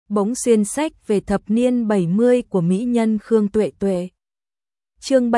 bỗng xuyên sách về thập niên 70 của mỹ nhân Khương Tuệ Tuệ. Chương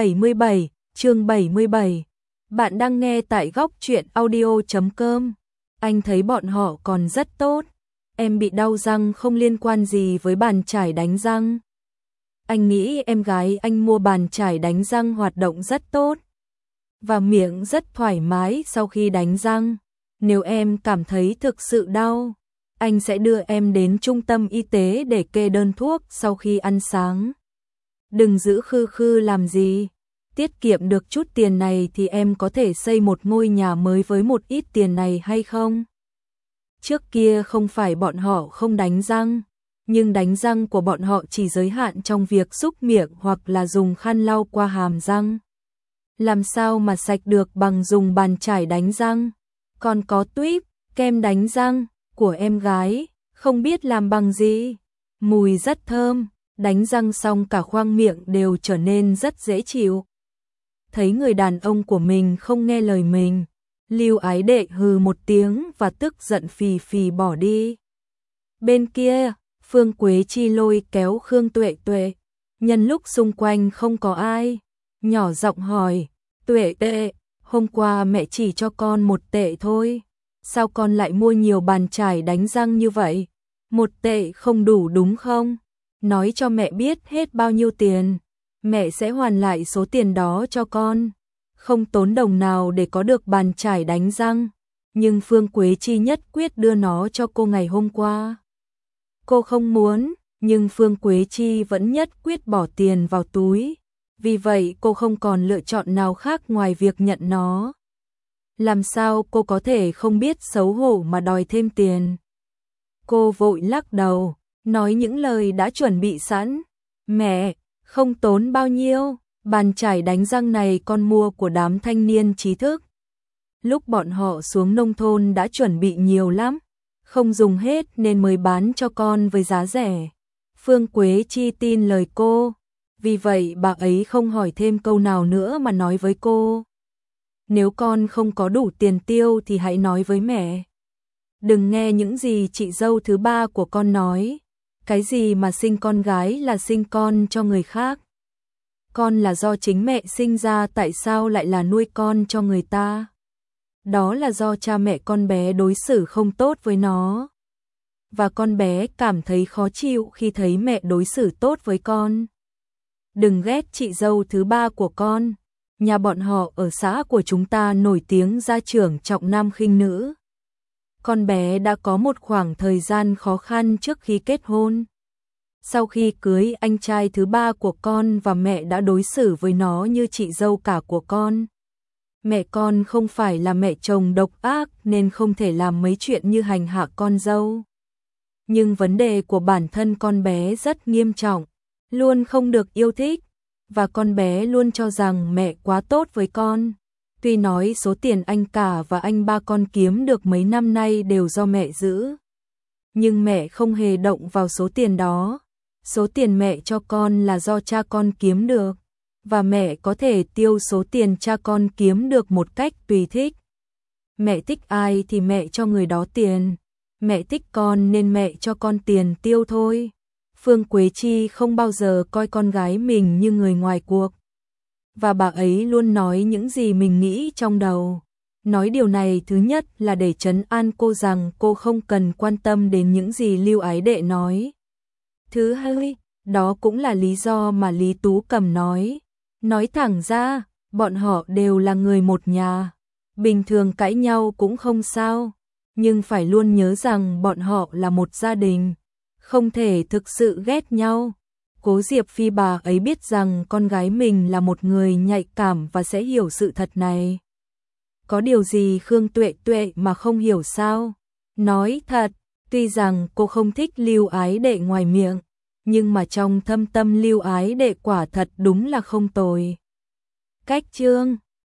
77. Bạn đang nghe tại góc truyện audio.com. Anh thấy bọn họ còn rất tốt. Em bị đau răng không liên quan gì với bàn chải đánh răng. Anh nghĩ em gái anh mua bàn chải đánh răng hoạt động rất tốt và miệng rất thoải mái sau khi đánh răng. Nếu em cảm thấy thực sự đau, anh sẽ đưa em đến trung tâm y tế để kê đơn thuốc sau khi ăn sáng. Đừng giữ khư khư làm gì. Tiết kiệm được chút tiền này thì em có thể xây một ngôi nhà mới với một ít tiền này hay không? Trước kia không phải bọn họ không đánh răng, nhưng đánh răng của bọn họ chỉ giới hạn trong việc xúc miệng hoặc là dùng khăn lau qua hàm răng. Làm sao mà sạch được bằng dùng bàn chải đánh răng? Còn có tuýp, kem đánh răng của em gái, không biết làm bằng gì. Mùi rất thơm, đánh răng xong cả khoang miệng đều trở nên rất dễ chịu. Thấy người đàn ông của mình không nghe lời mình, Lưu Ái Đệ hừ một tiếng và tức giận phì phì bỏ đi. Bên kia, Phương Quế Chi lôi kéo Khương Tuệ Tuệ, nhân lúc xung quanh không có ai, nhỏ giọng hỏi, Tuệ Tuệ, hôm qua mẹ chỉ cho con 1 tệ thôi, sao con lại mua nhiều bàn chải đánh răng như vậy? 1 tệ không đủ đúng không? Nói cho mẹ biết hết bao nhiêu tiền, mẹ sẽ hoàn lại số tiền đó cho con. Không tốn đồng nào để có được bàn chải đánh răng, nhưng Phương Quế Chi nhất quyết đưa nó cho cô ngày hôm qua. Cô không muốn, nhưng Phương Quế Chi vẫn nhất quyết bỏ tiền vào túi, vì vậy cô không còn lựa chọn nào khác ngoài việc nhận nó. Làm sao cô có thể không biết xấu hổ mà đòi thêm tiền? Cô vội lắc đầu, nói những lời đã chuẩn bị sẵn. Mẹ, không tốn bao nhiêu, bàn chải đánh răng này con mua của đám thanh niên trí thức. Lúc bọn họ xuống nông thôn đã chuẩn bị nhiều lắm, không dùng hết nên mới bán cho con với giá rẻ. Phương Quế Chi tin lời cô, vì vậy bà ấy không hỏi thêm câu nào nữa mà nói với cô. Nếu con không có đủ tiền tiêu thì hãy nói với mẹ. Đừng nghe những gì chị dâu thứ ba của con nói. Cái gì mà sinh con gái là sinh con cho người khác. Con là do chính mẹ sinh ra, tại sao lại là nuôi con cho người ta? Đó là do cha mẹ con bé đối xử không tốt với nó. Và con bé cảm thấy khó chịu khi thấy mẹ đối xử tốt với con. Đừng ghét chị dâu thứ ba của con. Nhà bọn họ ở xã của chúng ta nổi tiếng gia trưởng trọng nam khinh nữ. Con bé đã có một khoảng thời gian khó khăn trước khi kết hôn. Sau khi cưới anh trai thứ ba của con và mẹ đã đối xử với nó như chị dâu cả của con. Mẹ con không phải là mẹ chồng độc ác nên không thể làm mấy chuyện như hành hạ con dâu. Nhưng vấn đề của bản thân con bé rất nghiêm trọng, luôn không được yêu thích, và con bé luôn cho rằng mẹ quá tốt với con. Tuy nói số tiền anh cả và anh ba con kiếm được mấy năm nay đều do mẹ giữ, nhưng mẹ không hề động vào số tiền đó. Số tiền mẹ cho con là do cha con kiếm được, và mẹ có thể tiêu số tiền cha con kiếm được một cách tùy thích. Mẹ thích ai thì mẹ cho người đó tiền, mẹ thích con nên mẹ cho con tiền tiêu thôi. Phương Quế Chi không bao giờ coi con gái mình như người ngoài cuộc, và bà ấy luôn nói những gì mình nghĩ trong đầu. Nói điều này thứ nhất là để trấn an cô rằng cô không cần quan tâm đến những gì Lưu Ái Đệ nói. Thứ hai, đó cũng là lý do mà Lý Tú Cầm nói thẳng ra, bọn họ đều là người một nhà, bình thường cãi nhau cũng không sao, nhưng phải luôn nhớ rằng bọn họ là một gia đình, không thể thực sự ghét nhau. Cố Diệp Phi bà ấy biết rằng con gái mình là một người nhạy cảm và sẽ hiểu sự thật này. Có điều gì Khương Tuệ Tuệ mà không hiểu sao? Nói thật, tuy rằng cô không thích Lưu Ái Đệ ngoài miệng, nhưng mà trong thâm tâm Lưu Ái Đệ quả thật đúng là không tồi. Cách chương